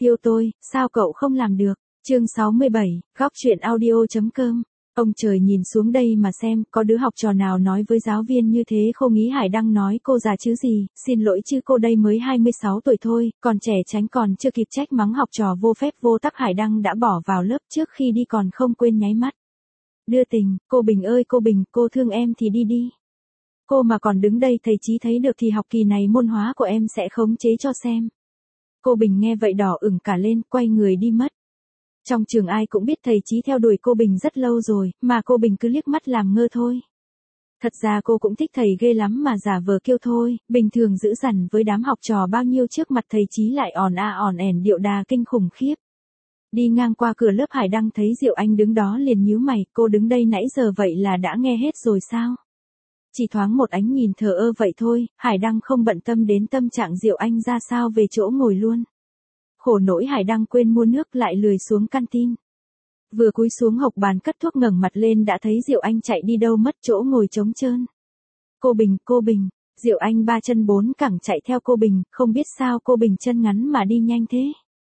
Yêu tôi, sao cậu không làm được? Chương 67, góc truyện audio.com. Ông trời nhìn xuống đây mà xem, có đứa học trò nào nói với giáo viên như thế. Cô nghĩ Hải Đăng nói cô già chứ gì, xin lỗi chứ cô đây mới 26 tuổi thôi, còn trẻ tránh còn chưa kịp trách mắng học trò vô phép vô tắc. Hải Đăng đã bỏ vào lớp trước khi đi còn không quên nháy mắt đưa tình. Cô Bình ơi cô Bình, cô thương em thì đi đi. Cô mà còn đứng đây thầy Chí thấy được thì học kỳ này môn hóa của em sẽ khống chế cho xem. Cô Bình nghe vậy đỏ ửng cả lên, quay người đi mất. Trong trường ai cũng biết thầy Chí theo đuổi cô Bình rất lâu rồi, mà cô Bình cứ liếc mắt làm ngơ thôi. Thật ra cô cũng thích thầy ghê lắm mà giả vờ kêu thôi, bình thường dữ dằn với đám học trò bao nhiêu trước mặt thầy Chí lại òn ẻn điệu đà kinh khủng khiếp. Đi ngang qua cửa lớp Hải Đăng thấy Diệu Anh đứng đó liền nhíu mày, cô đứng đây nãy giờ vậy là đã nghe hết rồi sao? Chỉ thoáng một ánh nhìn thờ ơ vậy thôi, Hải Đăng không bận tâm đến tâm trạng Diệu Anh ra sao, về chỗ ngồi luôn. Khổ nỗi Hải Đăng quên mua nước lại lười xuống canteen. Vừa cúi xuống hộc bàn cất thuốc ngẩng mặt lên đã thấy Diệu Anh chạy đi đâu mất, chỗ ngồi trống trơn. Cô Bình, Diệu Anh ba chân bốn cẳng chạy theo cô Bình, không biết sao cô Bình chân ngắn mà đi nhanh thế.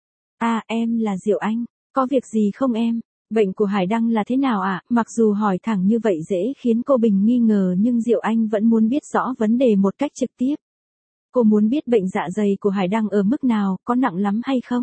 À em là Diệu Anh, có việc gì không em? Bệnh của Hải Đăng là thế nào ạ? Mặc dù hỏi thẳng như vậy dễ khiến cô Bình nghi ngờ nhưng Diệu Anh vẫn muốn biết rõ vấn đề một cách trực tiếp. Cô muốn biết bệnh dạ dày của Hải Đăng ở mức nào, có nặng lắm hay không?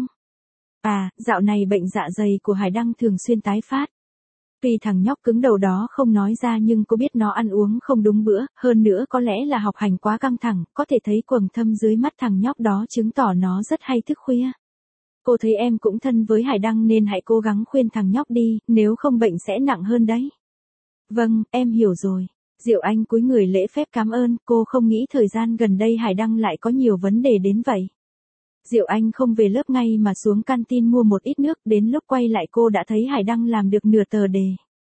À, dạo này bệnh dạ dày của Hải Đăng thường xuyên tái phát. Tuy thằng nhóc cứng đầu đó không nói ra nhưng cô biết nó ăn uống không đúng bữa, hơn nữa có lẽ là học hành quá căng thẳng, có thể thấy quầng thâm dưới mắt thằng nhóc đó chứng tỏ nó rất hay thức khuya. Cô thấy em cũng thân với Hải Đăng nên hãy cố gắng khuyên thằng nhóc đi, nếu không bệnh sẽ nặng hơn đấy. Vâng, em hiểu rồi. Diệu Anh cúi người lễ phép cảm ơn, cô không nghĩ thời gian gần đây Hải Đăng lại có nhiều vấn đề đến vậy. Diệu Anh không về lớp ngay mà xuống canteen mua một ít nước, đến lúc quay lại cô đã thấy Hải Đăng làm được nửa tờ đề.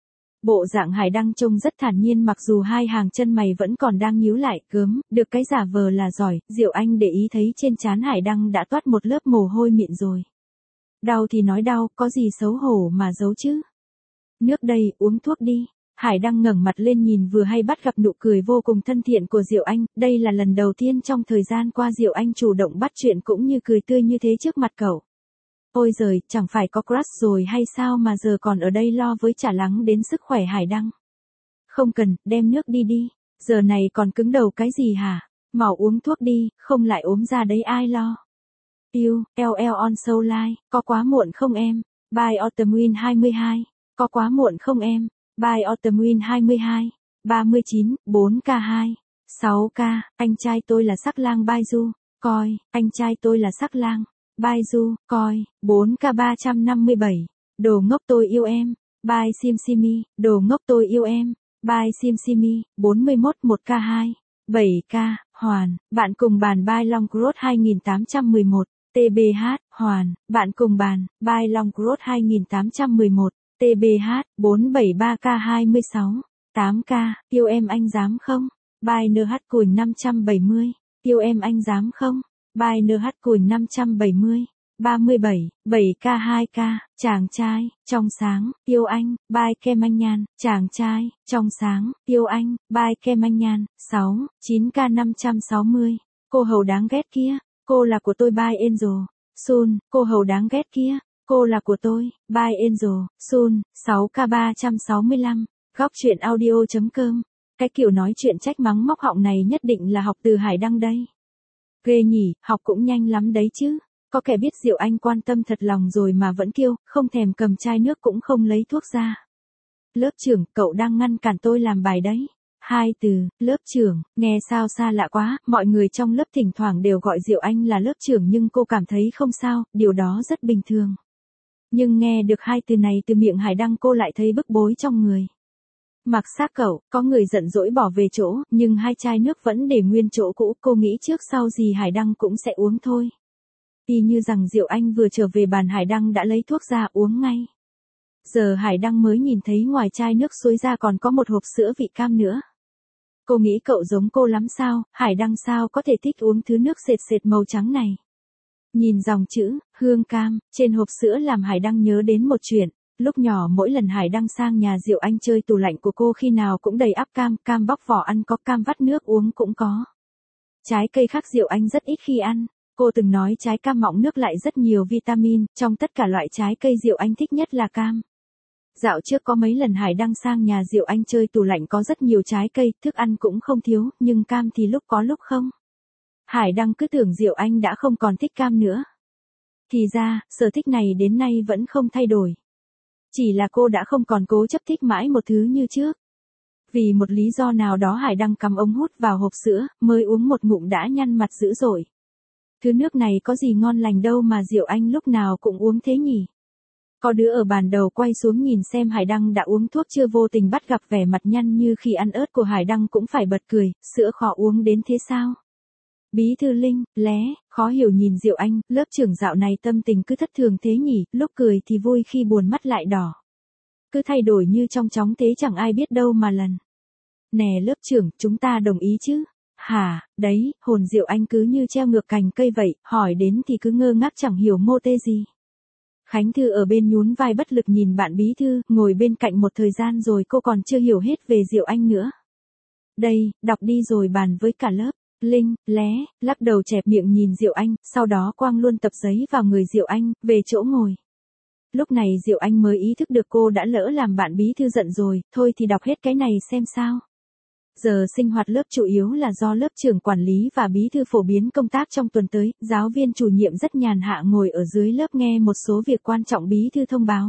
Bộ dạng Hải Đăng trông rất thản nhiên mặc dù hai hàng chân mày vẫn còn đang nhíu lại, gớm, được cái giả vờ là giỏi. Diệu Anh để ý thấy trên trán Hải Đăng đã toát một lớp mồ hôi mịn rồi. Đau thì nói đau, có gì xấu hổ mà giấu chứ. Nước đây, uống thuốc đi. Hải Đăng ngẩng mặt lên nhìn vừa hay bắt gặp nụ cười vô cùng thân thiện của Diệu Anh, đây là lần đầu tiên trong thời gian qua Diệu Anh chủ động bắt chuyện cũng như cười tươi như thế trước mặt cậu. Ôi giời, chẳng phải có crush rồi hay sao mà giờ còn ở đây lo với chả lắng đến sức khỏe Hải Đăng. Không cần, đem nước đi đi, giờ này còn cứng đầu cái gì hả? Mau uống thuốc đi, không lại ốm ra đấy ai lo. Yêu, LL on Soul Live, có quá muộn không em? By Autumn Wind 22, có quá muộn không em? By Autumn Wind 22, 39, 4K2, 6K, anh trai tôi là sắc lang Baidu, coi, anh trai tôi là sắc lang, Baidu, coi, 4K 357, đồ ngốc tôi yêu em, By Simsimi, đồ ngốc tôi yêu em, By Simsimi, 41 1K2, 7K, Hoàn, bạn cùng bàn By Long Road 2811, TBH, Hoàn, bạn cùng bàn, By Long Road 2811. TBH, 473K26, 8K, yêu em anh dám không? By NH Cùi 570, yêu em anh dám không? By NH Cùi 570, 37, 7K2K, chàng trai, trong sáng, yêu anh, By Kem Anh Nhan, chàng trai, trong sáng, yêu anh, By Kem Anh Nhan, 6, 9K560, cô hầu đáng ghét kia, cô là của tôi By Angel, Sun, cô hầu đáng ghét kia. Cô là của tôi, By Angel, Sun, 6K365, góc truyện audio.com. Cái kiểu nói chuyện trách mắng móc họng này nhất định là học từ Hải Đăng đây. Ghê nhỉ, học cũng nhanh lắm đấy chứ. Có kẻ biết Diệu Anh quan tâm thật lòng rồi mà vẫn kêu, không thèm cầm chai nước cũng không lấy thuốc ra. Lớp trưởng, cậu đang ngăn cản tôi làm bài đấy. Hai từ, lớp trưởng, nghe sao xa lạ quá, mọi người trong lớp thỉnh thoảng đều gọi Diệu Anh là lớp trưởng nhưng cô cảm thấy không sao, điều đó rất bình thường. Nhưng nghe được hai từ này từ miệng Hải Đăng cô lại thấy bức bối trong người. Mặc xác cậu, có người giận dỗi bỏ về chỗ, nhưng hai chai nước vẫn để nguyên chỗ cũ, cô nghĩ trước sau gì Hải Đăng cũng sẽ uống thôi. Y như rằng Diệu Anh vừa trở về bàn Hải Đăng đã lấy thuốc ra uống ngay. Giờ Hải Đăng mới nhìn thấy ngoài chai nước suối ra còn có một hộp sữa vị cam nữa. Cô nghĩ cậu giống cô lắm sao, Hải Đăng sao có thể thích uống thứ nước sệt sệt màu trắng này. Nhìn dòng chữ, hương cam, trên hộp sữa làm Hải Đăng nhớ đến một chuyện. Lúc nhỏ mỗi lần Hải Đăng sang nhà Diệu Anh chơi tủ lạnh của cô khi nào cũng đầy ắp cam, cam bóc vỏ ăn có, cam vắt nước uống cũng có. Trái cây khác Diệu Anh rất ít khi ăn. Cô từng nói trái cam mọng nước lại rất nhiều vitamin, trong tất cả loại trái cây Diệu Anh thích nhất là cam. Dạo trước có mấy lần Hải Đăng sang nhà Diệu Anh chơi, tủ lạnh có rất nhiều trái cây, thức ăn cũng không thiếu, nhưng cam thì lúc có lúc không. Hải Đăng cứ tưởng Diệu Anh đã không còn thích cam nữa. Thì ra, sở thích này đến nay vẫn không thay đổi. Chỉ là cô đã không còn cố chấp thích mãi một thứ như trước. Vì một lý do nào đó Hải Đăng cắm ống hút vào hộp sữa, mới uống một ngụm đã nhăn mặt dữ dội. Thứ nước này có gì ngon lành đâu mà Diệu Anh lúc nào cũng uống thế nhỉ? Có đứa ở bàn đầu quay xuống nhìn xem Hải Đăng đã uống thuốc chưa, vô tình bắt gặp vẻ mặt nhăn như khi ăn ớt của Hải Đăng cũng phải bật cười, sữa khó uống đến thế sao? Bí thư Linh, lé, khó hiểu nhìn Diệu Anh, lớp trưởng dạo này tâm tình cứ thất thường thế nhỉ, lúc cười thì vui khi buồn mắt lại đỏ. Cứ thay đổi như trong chóng thế chẳng ai biết đâu mà lần. Nè lớp trưởng, chúng ta đồng ý chứ? Hả, đấy, hồn Diệu Anh cứ như treo ngược cành cây vậy, hỏi đến thì cứ ngơ ngác chẳng hiểu mô tê gì. Khánh Thư ở bên nhún vai bất lực nhìn bạn bí thư, ngồi bên cạnh một thời gian rồi cô còn chưa hiểu hết về Diệu Anh nữa. Đây, đọc đi rồi bàn với cả lớp. Linh, lé, lắc đầu chẹp miệng nhìn Diệu Anh, sau đó quăng luôn tập giấy vào người Diệu Anh, về chỗ ngồi. Lúc này Diệu Anh mới ý thức được cô đã lỡ làm bạn bí thư giận rồi, thôi thì đọc hết cái này xem sao. Giờ sinh hoạt lớp chủ yếu là do lớp trưởng quản lý và bí thư phổ biến công tác trong tuần tới, giáo viên chủ nhiệm rất nhàn hạ ngồi ở dưới lớp nghe một số việc quan trọng bí thư thông báo.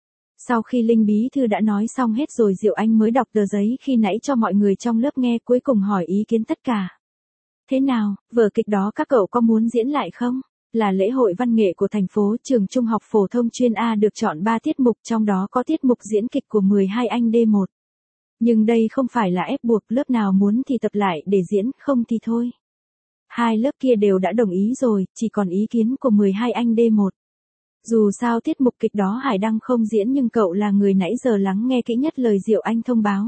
Sau khi Linh bí thư đã nói xong hết rồi Diệu Anh mới đọc tờ giấy khi nãy cho mọi người trong lớp nghe, cuối cùng hỏi ý kiến tất cả. Thế nào, vở kịch đó các cậu có muốn diễn lại không? Là lễ hội văn nghệ của thành phố, trường trung học phổ thông chuyên A được chọn 3 tiết mục, trong đó có tiết mục diễn kịch của 12 anh D1. Nhưng đây không phải là ép buộc, lớp nào muốn thì tập lại để diễn, không thì thôi. Hai lớp kia đều đã đồng ý rồi, chỉ còn ý kiến của 12 anh D1. Dù sao tiết mục kịch đó Hải Đăng không diễn, nhưng cậu là người nãy giờ lắng nghe kỹ nhất lời Diệu Anh thông báo.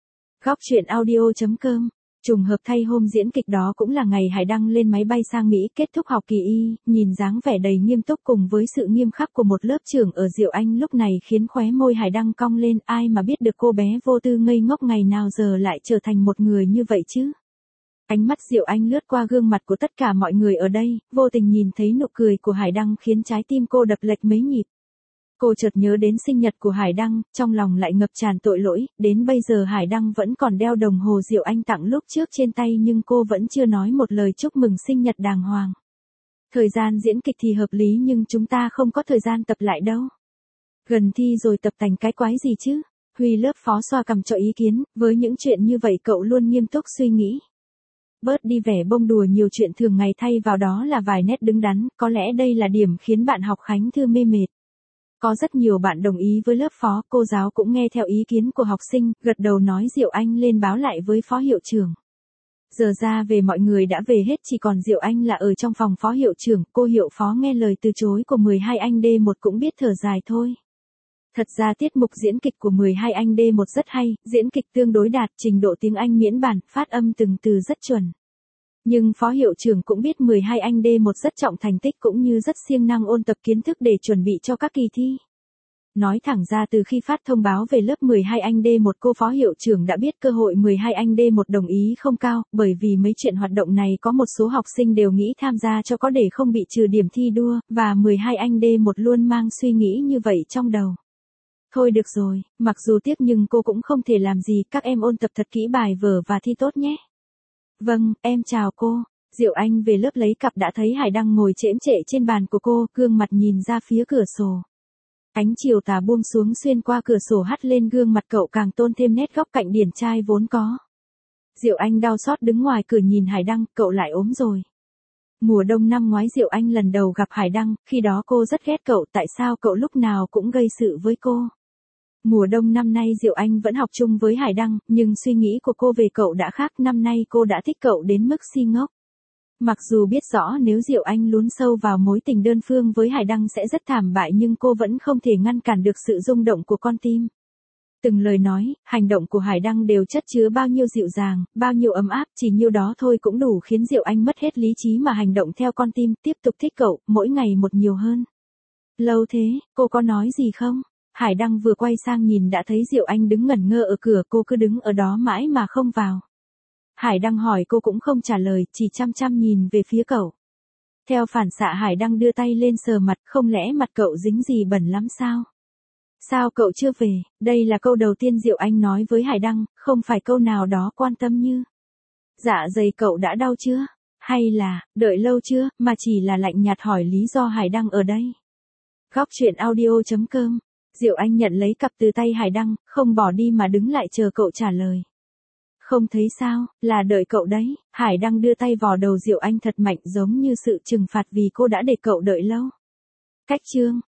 Góc chuyện audio.com. Trùng hợp thay hôm diễn kịch đó cũng là ngày Hải Đăng lên máy bay sang Mỹ kết thúc học kỳ y, nhìn dáng vẻ đầy nghiêm túc cùng với sự nghiêm khắc của một lớp trưởng ở Diệu Anh lúc này khiến khóe môi Hải Đăng cong lên, ai mà biết được cô bé vô tư ngây ngốc ngày nào giờ lại trở thành một người như vậy chứ. Ánh mắt Diệu Anh lướt qua gương mặt của tất cả mọi người ở đây, vô tình nhìn thấy nụ cười của Hải Đăng khiến trái tim cô đập lệch mấy nhịp. Cô chợt nhớ đến sinh nhật của Hải Đăng, trong lòng lại ngập tràn tội lỗi, đến bây giờ Hải Đăng vẫn còn đeo đồng hồ Diệu Anh tặng lúc trước trên tay nhưng cô vẫn chưa nói một lời chúc mừng sinh nhật đàng hoàng. Thời gian diễn kịch thì hợp lý nhưng chúng ta không có thời gian tập lại đâu. Gần thi rồi tập thành cái quái gì chứ? Huy lớp phó xoa cằm cho ý kiến, với những chuyện như vậy cậu luôn nghiêm túc suy nghĩ. Bớt đi vẻ bông đùa nhiều chuyện thường ngày, thay vào đó là vài nét đứng đắn, có lẽ đây là điểm khiến bạn học Khánh Thư mê mệt. Có rất nhiều bạn đồng ý với lớp phó, cô giáo cũng nghe theo ý kiến của học sinh, gật đầu nói Diệu Anh lên báo lại với phó hiệu trưởng. Giờ ra về mọi người đã về hết, chỉ còn Diệu Anh là ở trong phòng phó hiệu trưởng, cô hiệu phó nghe lời từ chối của 12 anh D1 cũng biết thở dài thôi. Thật ra tiết mục diễn kịch của 12 anh D1 rất hay, diễn kịch tương đối đạt, trình độ tiếng Anh miễn bàn, phát âm từng từ rất chuẩn. Nhưng phó hiệu trưởng cũng biết 12 anh D1 rất trọng thành tích cũng như rất siêng năng ôn tập kiến thức để chuẩn bị cho các kỳ thi. Nói thẳng ra từ khi phát thông báo về lớp 12 anh D1 cô phó hiệu trưởng đã biết cơ hội 12 anh D1 đồng ý không cao, bởi vì mấy chuyện hoạt động này có một số học sinh đều nghĩ tham gia cho có để không bị trừ điểm thi đua, và 12 anh D1 luôn mang suy nghĩ như vậy trong đầu. Thôi được rồi, mặc dù tiếc nhưng cô cũng không thể làm gì, các em ôn tập thật kỹ bài vở và thi tốt nhé. Vâng, em chào cô. Diệu Anh về lớp lấy cặp đã thấy Hải Đăng ngồi chễm chệ trên bàn của cô, gương mặt nhìn ra phía cửa sổ. Ánh chiều tà buông xuống xuyên qua cửa sổ hắt lên gương mặt cậu, càng tôn thêm nét góc cạnh điển trai vốn có. Diệu Anh đau xót đứng ngoài cửa nhìn Hải Đăng, cậu lại ốm rồi. Mùa đông năm ngoái Diệu Anh lần đầu gặp Hải Đăng, khi đó cô rất ghét cậu, tại sao cậu lúc nào cũng gây sự với cô. Mùa đông năm nay Diệu Anh vẫn học chung với Hải Đăng, nhưng suy nghĩ của cô về cậu đã khác, năm nay cô đã thích cậu đến mức si ngốc. Mặc dù biết rõ nếu Diệu Anh lún sâu vào mối tình đơn phương với Hải Đăng sẽ rất thảm bại nhưng cô vẫn không thể ngăn cản được sự rung động của con tim. Từng lời nói, hành động của Hải Đăng đều chất chứa bao nhiêu dịu dàng, bao nhiêu ấm áp, chỉ nhiêu đó thôi cũng đủ khiến Diệu Anh mất hết lý trí mà hành động theo con tim, tiếp tục thích cậu, mỗi ngày một nhiều hơn. Lâu thế, cô có nói gì không? Hải Đăng vừa quay sang nhìn đã thấy Diệu Anh đứng ngẩn ngơ ở cửa, cô cứ đứng ở đó mãi mà không vào. Hải Đăng hỏi cô cũng không trả lời, chỉ chăm chăm nhìn về phía cậu. Theo phản xạ Hải Đăng đưa tay lên sờ mặt, không lẽ mặt cậu dính gì bẩn lắm sao? Sao cậu chưa về? Đây là câu đầu tiên Diệu Anh nói với Hải Đăng, không phải câu nào đó quan tâm như. Dạ dày cậu đã đau chưa? Hay là, đợi lâu chưa, mà chỉ là lạnh nhạt hỏi lý do Hải Đăng ở đây. Góc chuyện audio.com. Diệu Anh nhận lấy cặp từ tay Hải Đăng, không bỏ đi mà đứng lại chờ cậu trả lời. Không thấy sao, là đợi cậu đấy. Hải Đăng đưa tay vò đầu Diệu Anh thật mạnh giống như sự trừng phạt vì cô đã để cậu đợi lâu. Cách chương